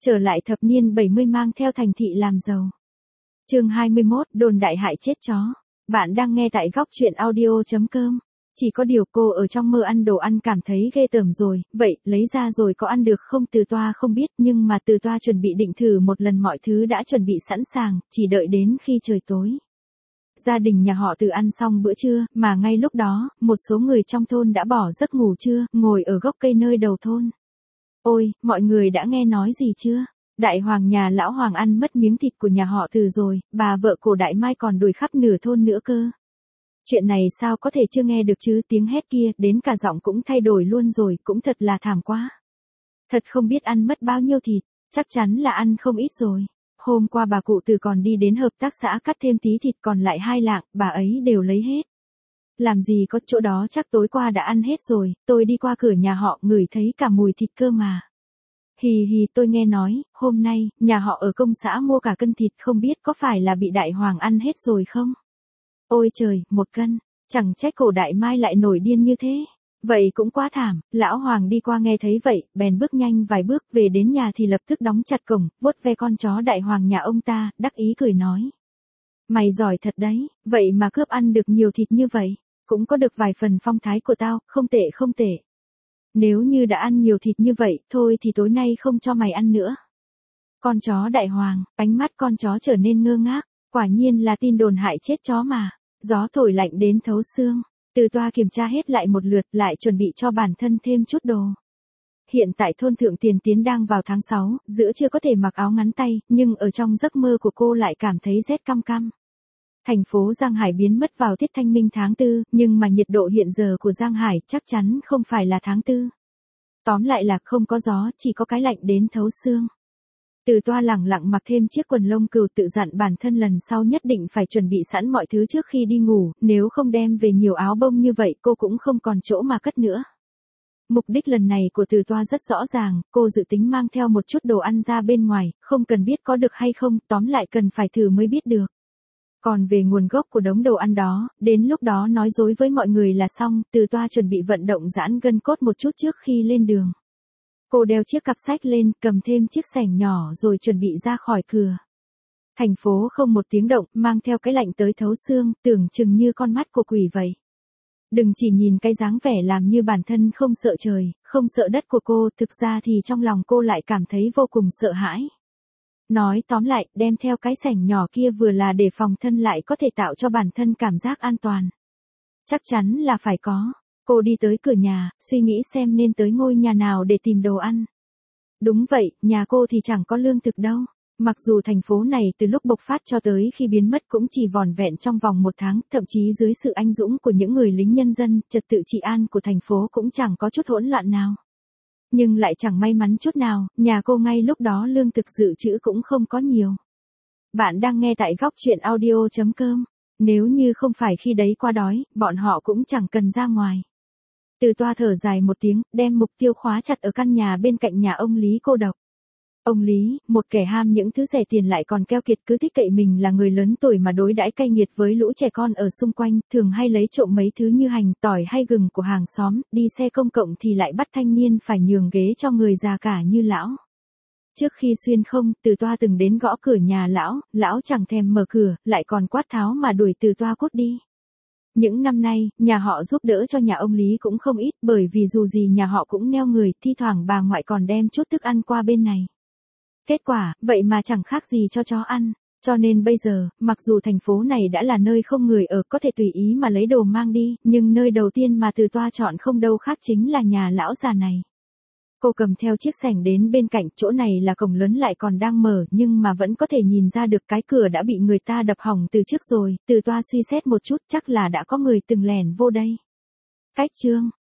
Trở lại thập niên 70 mang theo thành thị làm giàu. Chương 21, đồn đại hại chết chó. Bạn đang nghe tại góc truyện audio.com. Chỉ có điều cô ở trong mơ ăn đồ ăn cảm thấy ghê tởm rồi, vậy lấy ra rồi có ăn được không? Từ Toa không biết, nhưng mà Từ Toa chuẩn bị định thử một lần, mọi thứ đã chuẩn bị sẵn sàng, chỉ đợi đến khi trời tối. Gia đình nhà họ Từ ăn xong bữa trưa, mà ngay lúc đó, một số người trong thôn đã bỏ giấc ngủ trưa, ngồi ở gốc cây nơi đầu thôn. Ôi, mọi người đã nghe nói gì chưa? Đại hoàng nhà lão Hoàng ăn mất miếng thịt của nhà họ Từ rồi, bà vợ cổ Đại Mai còn đuổi khắp nửa thôn nữa cơ. Chuyện này sao có thể chưa nghe được chứ? Tiếng hét kia, đến cả giọng cũng thay đổi luôn rồi, cũng thật là thảm quá. Thật không biết ăn mất bao nhiêu thịt, chắc chắn là ăn không ít rồi. Hôm qua bà cụ Từ còn đi đến hợp tác xã cắt thêm tí thịt, còn lại 2 lạng, bà ấy đều lấy hết. Làm gì có, chỗ đó chắc tối qua đã ăn hết rồi, tôi đi qua cửa nhà họ ngửi thấy cả mùi thịt cơ mà. Hì hì, tôi nghe nói, hôm nay, nhà họ ở công xã mua cả cân thịt, không biết có phải là bị Đại Hoàng ăn hết rồi không? Ôi trời, 1 cân, chẳng trách cổ Đại Mai lại nổi điên như thế. Vậy cũng quá thảm. Lão Hoàng đi qua nghe thấy vậy, bèn bước nhanh vài bước, về đến nhà thì lập tức đóng chặt cổng, vuốt ve con chó Đại Hoàng nhà ông ta, đắc ý cười nói. Mày giỏi thật đấy, vậy mà cướp ăn được nhiều thịt như vậy, cũng có được vài phần phong thái của tao, không tệ không tệ. Nếu như đã ăn nhiều thịt như vậy, thôi thì tối nay không cho mày ăn nữa. Con chó Đại Hoàng, ánh mắt con chó trở nên ngơ ngác, quả nhiên là tin đồn hại chết chó mà. Gió thổi lạnh đến thấu xương. Từ Toa kiểm tra hết lại một lượt, lại chuẩn bị cho bản thân thêm chút đồ. Hiện tại thôn Thượng Tiền Tiến đang vào tháng 6, giữa trưa có thể mặc áo ngắn tay, nhưng ở trong giấc mơ của cô lại cảm thấy rét căm căm. Thành phố Giang Hải biến mất vào tiết thanh minh tháng 4, nhưng mà nhiệt độ hiện giờ của Giang Hải chắc chắn không phải là tháng 4. Tóm lại là không có gió, chỉ có cái lạnh đến thấu xương. Từ Toa lẳng lặng mặc thêm chiếc quần lông cừu, tự dặn bản thân lần sau nhất định phải chuẩn bị sẵn mọi thứ trước khi đi ngủ, nếu không đem về nhiều áo bông như vậy cô cũng không còn chỗ mà cất nữa. Mục đích lần này của Từ Toa rất rõ ràng, cô dự tính mang theo một chút đồ ăn ra bên ngoài, không cần biết có được hay không, tóm lại cần phải thử mới biết được. Còn về nguồn gốc của đống đồ ăn đó, đến lúc đó nói dối với mọi người là xong. Từ Toa chuẩn bị vận động giãn gân cốt một chút trước khi lên đường. Cô đeo chiếc cặp sách lên, cầm thêm chiếc xẻng nhỏ rồi chuẩn bị ra khỏi cửa. Thành phố không một tiếng động, mang theo cái lạnh tới thấu xương, tưởng chừng như con mắt của quỷ vậy. Đừng chỉ nhìn cái dáng vẻ làm như bản thân không sợ trời, không sợ đất của cô, thực ra thì trong lòng cô lại cảm thấy vô cùng sợ hãi. Nói tóm lại, đem theo cái xẻng nhỏ kia vừa là để phòng thân lại có thể tạo cho bản thân cảm giác an toàn. Chắc chắn là phải có. Cô đi tới cửa nhà, suy nghĩ xem nên tới ngôi nhà nào để tìm đồ ăn. Đúng vậy, nhà cô thì chẳng có lương thực đâu. Mặc dù thành phố này từ lúc bộc phát cho tới khi biến mất cũng chỉ vỏn vẹn trong vòng 1 tháng, thậm chí dưới sự anh dũng của những người lính nhân dân, trật tự trị an của thành phố cũng chẳng có chút hỗn loạn nào. Nhưng lại chẳng may mắn chút nào, nhà cô ngay lúc đó lương thực dự trữ cũng không có nhiều. Bạn đang nghe tại góc truyện audio.com. Nếu như không phải khi đấy quá đói, bọn họ cũng chẳng cần ra ngoài. Từ Toa thở dài một tiếng, đem mục tiêu khóa chặt ở căn nhà bên cạnh nhà ông Lý cô độc. Ông Lý, một kẻ ham những thứ rẻ tiền lại còn keo kiệt, cứ thích cậy mình là người lớn tuổi mà đối đãi cay nghiệt với lũ trẻ con ở xung quanh, thường hay lấy trộm mấy thứ như hành, tỏi hay gừng của hàng xóm, đi xe công cộng thì lại bắt thanh niên phải nhường ghế cho người già cả như lão. Trước khi xuyên không, Từ Toa từng đến gõ cửa nhà lão chẳng thèm mở cửa, lại còn quát tháo mà đuổi Từ Toa cút đi. Những năm nay, nhà họ giúp đỡ cho nhà ông Lý cũng không ít, bởi vì dù gì nhà họ cũng neo người, thi thoảng bà ngoại còn đem chút thức ăn qua bên này. Kết quả, vậy mà chẳng khác gì cho chó ăn. Cho nên bây giờ, mặc dù thành phố này đã là nơi không người ở, có thể tùy ý mà lấy đồ mang đi, nhưng nơi đầu tiên mà Từ Toa chọn không đâu khác chính là nhà lão già này. Cô cầm theo chiếc xẻng đến bên cạnh, chỗ này là cổng lớn lại còn đang mở, nhưng mà vẫn có thể nhìn ra được cái cửa đã bị người ta đập hỏng từ trước rồi. Từ Toa suy xét một chút, chắc là đã có người từng lẻn vô đây. Cách chương